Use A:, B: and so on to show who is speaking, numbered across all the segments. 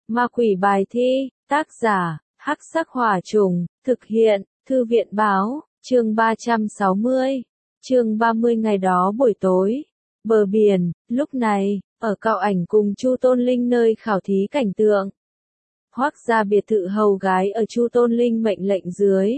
A: Ma quỷ bài thi, tác giả, Hắc Sắc Hỏa Trùng, thực hiện, Thư viện báo, chương 360, chương 30 ngày đó buổi tối. Bờ biển, lúc này, ở Cao Ảnh cùng Chu Tôn Linh nơi khảo thí cảnh tượng. Hoác ra biệt thự hầu gái ở Chu Tôn Linh mệnh lệnh dưới.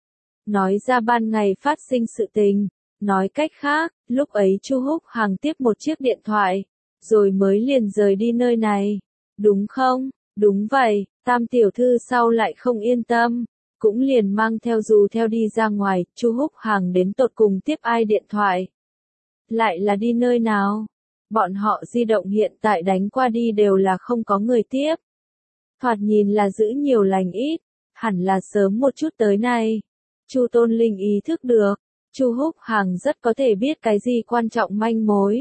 A: Nói ra ban ngày phát sinh sự tình, nói cách khác, lúc ấy Chu Húc Hằng tiếp một chiếc điện thoại, rồi mới liền rời đi nơi này. Đúng không? Đúng vậy, Tam tiểu thư sau lại không yên tâm, cũng liền mang theo dù theo đi ra ngoài, Chu Húc Hằng đến tột cùng tiếp ai điện thoại. Lại là đi nơi nào? Bọn họ di động hiện tại đánh qua đi đều là không có người tiếp. Thoạt nhìn là giữ nhiều lành ít, hẳn là sớm một chút tới này. Chu Tôn Linh ý thức được, Chu Húc Hằng rất có thể biết cái gì quan trọng manh mối.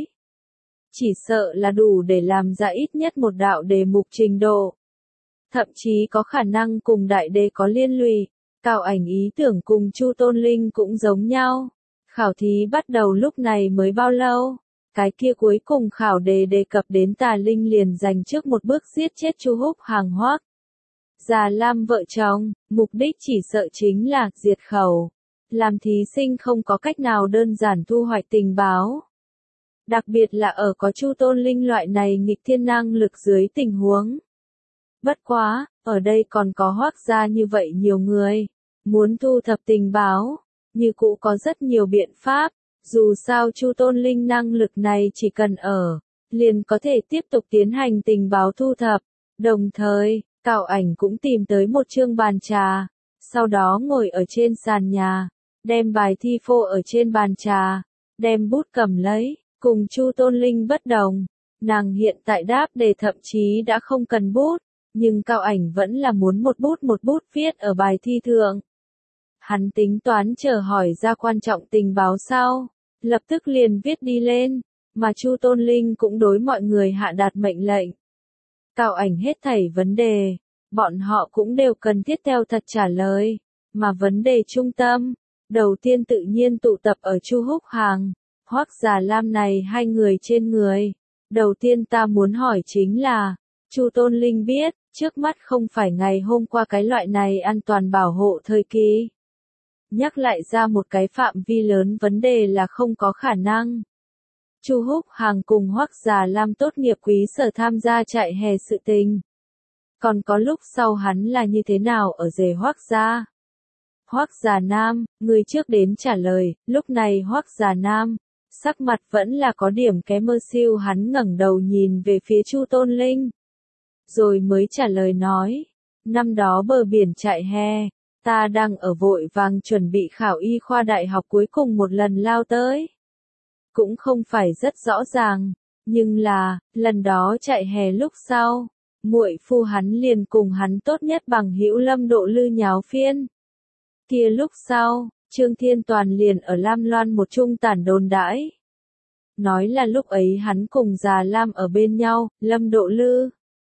A: Chỉ sợ là đủ để làm ra ít nhất một đạo đề mục trình độ. Thậm chí có khả năng cùng đại đề có liên lụy. Cao Ảnh ý tưởng cùng Chu Tôn Linh cũng giống nhau. Khảo thí bắt đầu lúc này mới bao lâu? Cái kia cuối cùng khảo đề đề cập đến Tà Linh liền dành trước một bước giết chết Chu Húc Hằng Hoác Già Lam vợ chồng, mục đích chỉ sợ chính là diệt khẩu. Làm thí sinh không có cách nào đơn giản thu hoạch tình báo. Đặc biệt là ở có Chu Tôn Linh loại này nghịch thiên năng lực dưới tình huống. Bất quá, ở đây còn có Hoác gia như vậy nhiều người. Muốn thu thập tình báo, như cũ có rất nhiều biện pháp. Dù sao Chu Tôn Linh năng lực này chỉ cần ở, liền có thể tiếp tục tiến hành tình báo thu thập. Đồng thời, Cao Ảnh cũng tìm tới một chương bàn trà, sau đó ngồi ở trên sàn nhà, đem bài thi phô ở trên bàn trà, đem bút cầm lấy, cùng Chu Tôn Linh bất đồng. Nàng hiện tại đáp đề thậm chí đã không cần bút, nhưng Cao Ảnh vẫn là muốn một bút viết ở bài thi thượng. Hắn tính toán chờ hỏi ra quan trọng tình báo sau, lập tức liền viết đi lên, mà Chu Tôn Linh cũng đối mọi người hạ đạt mệnh lệnh. Cao Ảnh hết thảy vấn đề, bọn họ cũng đều cần thiết theo thật trả lời, mà vấn đề trung tâm, đầu tiên tự nhiên tụ tập ở Chu Húc Hằng, Hoác Già Lam này hai người trên người. Đầu tiên ta muốn hỏi chính là, Chu Tôn Linh biết, trước mắt không phải ngày hôm qua cái loại này an toàn bảo hộ thời kỳ. Nhắc lại ra một cái phạm vi lớn vấn đề là không có khả năng. Chu Húc Hằng cùng Hoác Già Lam tốt nghiệp quý sở tham gia trại hè sự tình. Còn có lúc sau hắn là như thế nào ở rể Hoác gia? Hoác Già Nam, người trước đến trả lời, lúc này Hoác Già Nam, sắc mặt vẫn là có điểm kém mơ siêu, hắn ngẩng đầu nhìn về phía Chu Tôn Linh. Rồi mới trả lời nói, năm đó bờ biển trại hè, ta đang ở vội vàng chuẩn bị khảo y khoa đại học cuối cùng một lần lao tới. Cũng không phải rất rõ ràng, nhưng là, lần đó trại hè lúc sau, muội phu hắn liền cùng hắn tốt nhất bằng hữu Lâm Độ Lư nháo phiên. Kia lúc sau, Trương Thiên Toàn liền ở Lam Loan một trung tản đồn đãi. Nói là lúc ấy hắn cùng Già Lam ở bên nhau, Lâm Độ Lư.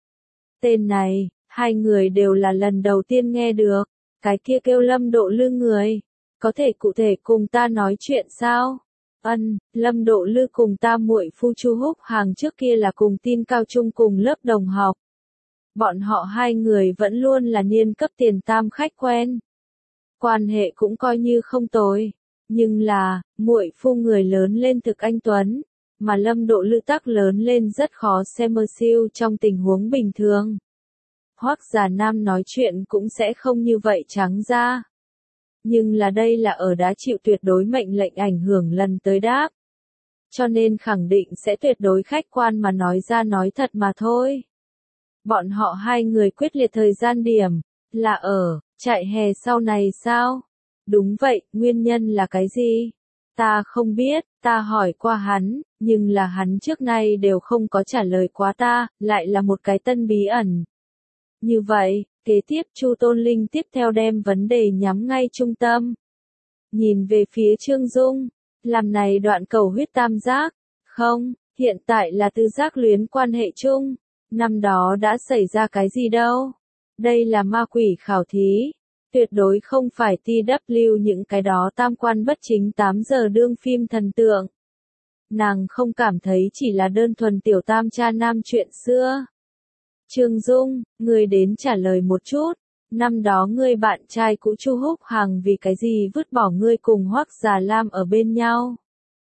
A: Tên này, hai người đều là lần đầu tiên nghe được, cái kia kêu Lâm Độ Lư người. Có thể cụ thể cùng ta nói chuyện sao? Lâm Độ Lư cùng ta muội phu Chu Húc Hằng trước kia là cùng tin cao trung cùng lớp đồng học. Bọn họ hai người vẫn luôn là niên cấp tiền tam khách quen. Quan hệ cũng coi như không tồi, nhưng là, muội phu người lớn lên thực anh tuấn, mà Lâm Độ Lư tắc lớn lên rất khó xem mơ siêu trong tình huống bình thường. Hoác Già Nam nói chuyện cũng sẽ không như vậy trắng ra. Nhưng là đây là ở đã chịu tuyệt đối mệnh lệnh ảnh hưởng lần tới đáp. Cho nên khẳng định sẽ tuyệt đối khách quan mà nói ra nói thật mà thôi. Bọn họ hai người quyết liệt thời gian điểm, là ở trại hè sau này sao? Đúng vậy, nguyên nhân là cái gì? Ta không biết, ta hỏi qua hắn, nhưng là hắn trước nay đều không có trả lời quá ta, lại là một cái tân bí ẩn. Như vậy, kế tiếp Chu Tôn Linh tiếp theo đem vấn đề nhắm ngay trung tâm. Nhìn về phía Trương Dung, làm này đoạn cầu huyết tam giác, không, hiện tại là tứ giác luyến quan hệ chung, năm đó đã xảy ra cái gì đâu. Đây là ma quỷ khảo thí, tuyệt đối không phải TW những cái đó tam quan bất chính 8 giờ đương phim thần tượng. Nàng không cảm thấy chỉ là đơn thuần tiểu tam cha nam chuyện xưa. Trương Dung, ngươi đến trả lời một chút. Năm đó ngươi bạn trai cũ Chu Húc Hằng vì cái gì vứt bỏ ngươi cùng Hoắc Già Lam ở bên nhau?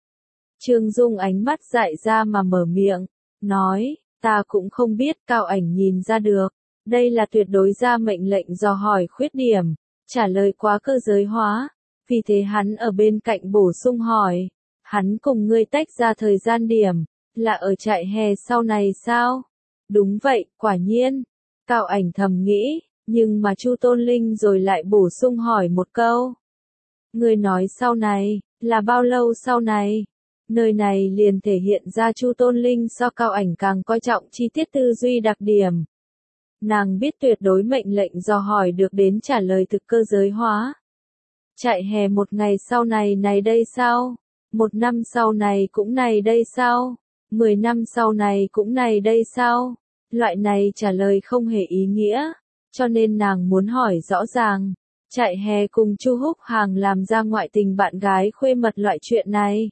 A: Trương Dung ánh mắt dại ra mà mở miệng, nói, ta cũng không biết. Cao Ảnh nhìn ra được, đây là tuyệt đối ra mệnh lệnh dò hỏi khuyết điểm, trả lời quá cơ giới hóa, vì thế hắn ở bên cạnh bổ sung hỏi, hắn cùng ngươi tách ra thời gian điểm, là ở trại hè sau này sao? Đúng vậy, quả nhiên. Cao Ảnh thầm nghĩ, nhưng mà Chu Tôn Linh rồi lại bổ sung hỏi một câu. Ngươi nói sau này, là bao lâu sau này? Nơi này liền thể hiện ra Chu Tôn Linh so Cao Ảnh càng coi trọng chi tiết tư duy đặc điểm. Nàng biết tuyệt đối mệnh lệnh dò hỏi được đến trả lời thực cơ giới hóa. Chạy hè một ngày sau này đây sao? Một năm sau này cũng này đây sao? 10 năm sau này cũng này đây sao? Loại này trả lời không hề ý nghĩa, cho nên nàng muốn hỏi rõ ràng. Chạy hè cùng Chu Húc Hằng làm ra ngoại tình bạn gái khuê mật loại chuyện này.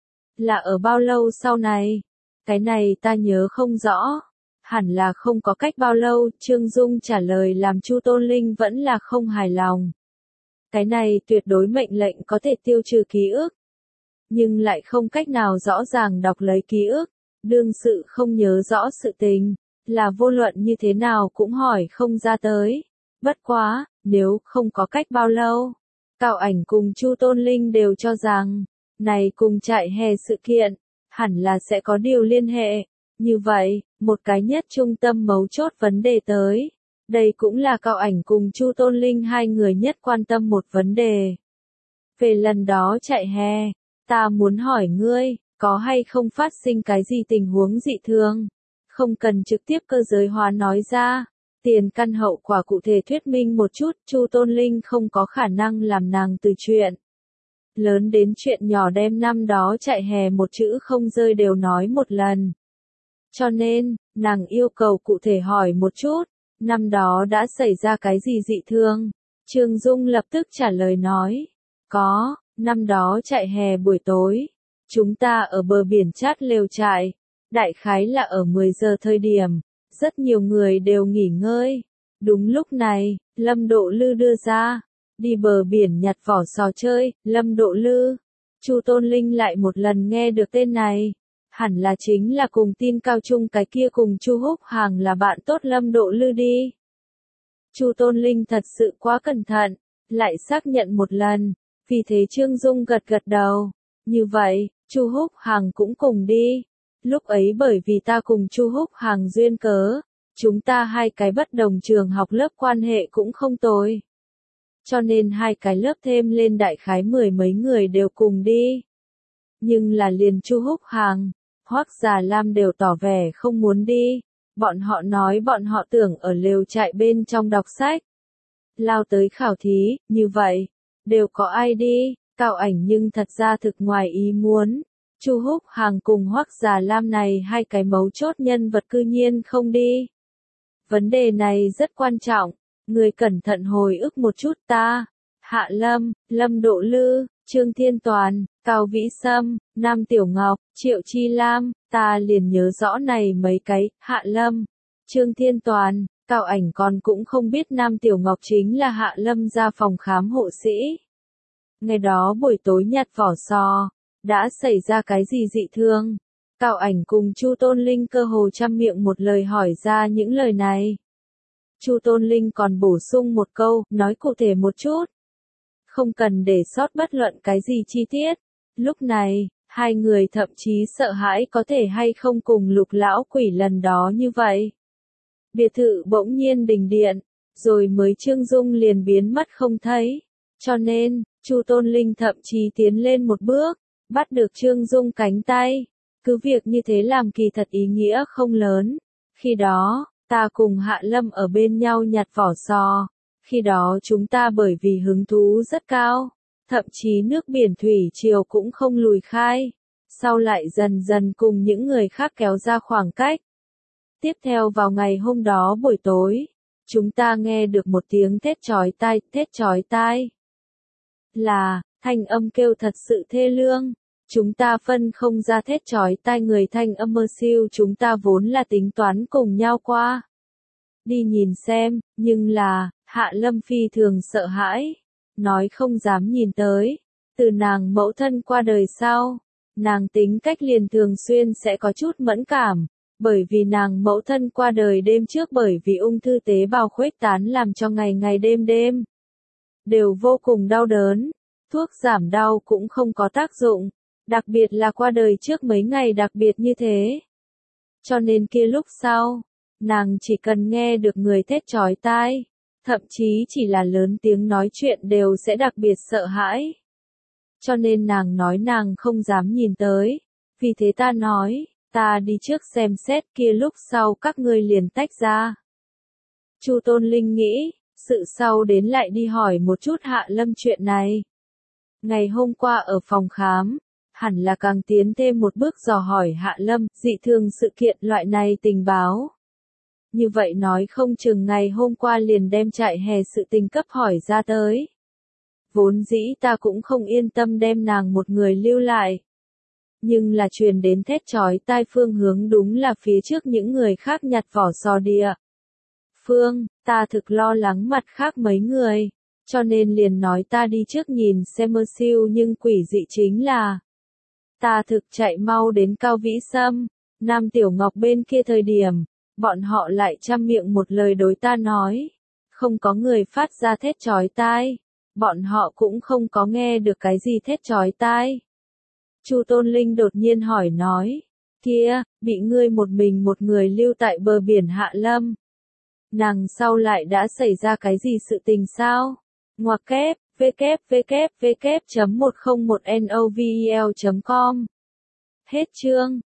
A: Là ở bao lâu sau này? Cái này ta nhớ không rõ. Hẳn là không có cách bao lâu. Trương Dung trả lời làm Chu Tôn Linh vẫn là không hài lòng. Cái này tuyệt đối mệnh lệnh có thể tiêu trừ ký ức, nhưng lại không cách nào rõ ràng đọc lấy ký ức. Đương sự không nhớ rõ sự tình, là vô luận như thế nào cũng hỏi không ra tới. Bất quá, nếu không có cách bao lâu, Cao Ảnh cùng Chu Tôn Linh đều cho rằng, này cùng trại hè sự kiện, hẳn là sẽ có điều liên hệ. Như vậy, một cái nhất trung tâm mấu chốt vấn đề tới. Đây cũng là Cao Ảnh cùng Chu Tôn Linh hai người nhất quan tâm một vấn đề. Về lần đó chạy hè, ta muốn hỏi ngươi, có hay không phát sinh cái gì tình huống dị thường? Không cần trực tiếp cơ giới hóa nói ra. Tiền căn hậu quả cụ thể thuyết minh một chút. Chu Tôn Linh không có khả năng làm nàng từ chuyện lớn đến chuyện nhỏ đem năm đó chạy hè một chữ không rơi đều nói một lần. Cho nên, nàng yêu cầu cụ thể hỏi một chút, năm đó đã xảy ra cái gì dị thường? Trương Dung lập tức trả lời nói, có, năm đó chạy hè buổi tối, chúng ta ở bờ biển chát lều trại, đại khái là ở 10 giờ thời điểm, rất nhiều người đều nghỉ ngơi. Đúng lúc này, Lâm Độ Lư đưa ra, đi bờ biển nhặt vỏ sò chơi. Lâm Độ Lư, Chu Tôn Linh lại một lần nghe được tên này, hẳn là chính là cùng tin cao trung cái kia cùng Chu Húc Hằng là bạn tốt Lâm Độ Lư đi. Chu Tôn Linh thật sự quá cẩn thận, lại xác nhận một lần, vì thế Trương Dung gật gật đầu. Như vậy, Chu Húc Hằng cũng cùng đi. Lúc ấy bởi vì ta cùng Chu Húc Hằng duyên cớ, chúng ta hai cái bất đồng trường học lớp quan hệ cũng không tồi. Cho nên hai cái lớp thêm lên đại khái 10 mấy người đều cùng đi. Nhưng là liền Chu Húc Hằng, Hoắc Già Lam đều tỏ vẻ không muốn đi. Bọn họ nói bọn họ tưởng ở lều trại bên trong đọc sách. Lao tới khảo thí, như vậy, đều có ai đi? Cao Ảnh nhưng thật ra thực ngoài ý muốn. Chu Húc Hằng cùng Hoắc Già Lam này hai cái mấu chốt nhân vật cư nhiên không đi. Vấn đề này rất quan trọng, người cẩn thận hồi ức một chút ta. Hạ Lâm, Lâm Độ Lư, Trương Thiên Toàn, Cao Vĩ Sâm, Nam Tiểu Ngọc, Triệu Chi Lam, ta liền nhớ rõ này mấy cái. Hạ Lâm, Trương Thiên Toàn, Cao Ảnh còn cũng không biết Nam Tiểu Ngọc chính là Hạ Lâm ra phòng khám hộ sĩ. Ngày đó buổi tối nhặt vỏ sò, đã xảy ra cái gì dị thường? Cao Ảnh cùng Chu Tôn Linh cơ hồ trăm miệng một lời hỏi ra những lời này. Chu Tôn Linh còn bổ sung một câu, nói cụ thể một chút. Không cần để sót bất luận cái gì chi tiết. Lúc này, hai người thậm chí sợ hãi có thể hay không cùng Lục lão quỷ lần đó như vậy. Biệt thự bỗng nhiên đình điện, rồi mới Trương Dung liền biến mất không thấy. Cho nên, Chu Tôn Linh thậm chí tiến lên một bước, bắt được Trương Dung cánh tay. Cứ việc như thế làm kỳ thật ý nghĩa không lớn. Khi đó, ta cùng Hạ Lâm ở bên nhau nhặt vỏ sò. Khi đó chúng ta bởi vì hứng thú rất cao, thậm chí nước biển thủy triều cũng không lùi khai. Sau lại dần dần cùng những người khác kéo ra khoảng cách. Tiếp theo vào ngày hôm đó buổi tối, chúng ta nghe được một tiếng thét chói tai, thét chói tai. Là, thanh âm kêu thật sự thê lương. Chúng ta phân không ra thét chói tai người thanh âm mơ siêu chúng ta vốn là tính toán cùng nhau qua. đi nhìn xem, nhưng là, Hạ Lâm phi thường sợ hãi, nói không dám nhìn tới, từ nàng mẫu thân qua đời sau, nàng tính cách liền thường xuyên sẽ có chút mẫn cảm, bởi vì nàng mẫu thân qua đời đêm trước bởi vì ung thư tế bào khuếch tán làm cho ngày ngày đêm đêm đều vô cùng đau đớn, thuốc giảm đau cũng không có tác dụng, đặc biệt là qua đời trước mấy ngày đặc biệt như thế. Cho nên kia lúc sau, nàng chỉ cần nghe được người thét chói tai, thậm chí chỉ là lớn tiếng nói chuyện đều sẽ đặc biệt sợ hãi. Cho nên nàng nói nàng không dám nhìn tới, vì thế ta nói, ta đi trước xem xét kia lúc sau các ngươi liền tách ra. Chu Tôn Linh nghĩ, sự sau đến lại đi hỏi một chút Hạ Lâm chuyện này. Ngày hôm qua ở phòng khám, hẳn là càng tiến thêm một bước dò hỏi Hạ Lâm, dị thường sự kiện loại này tình báo. Như vậy nói không chừng ngày hôm qua liền đem trại hè sự tình cấp hỏi ra tới. Vốn dĩ ta cũng không yên tâm đem nàng một người lưu lại. Nhưng là truyền đến thét chói tai phương hướng đúng là phía trước những người khác nhặt vỏ sò địa. Phương, ta thực lo lắng mặt khác mấy người, cho nên liền nói ta đi trước nhìn xem mơ siêu nhưng quỷ dị chính là. Ta thực chạy mau đến Cao Vĩ Sâm, Nam Tiểu Ngọc bên kia thời điểm, bọn họ lại trăm miệng một lời đối ta nói. Không có người phát ra thét chói tai, bọn họ cũng không có nghe được cái gì thét chói tai. Chu Tôn Linh đột nhiên hỏi nói, kia, bị ngươi một mình một người lưu tại bờ biển Hạ Lâm. Nàng sau lại đã xảy ra cái gì sự tình sao? Ngoặc kép, www.101novel.com. Hết chương.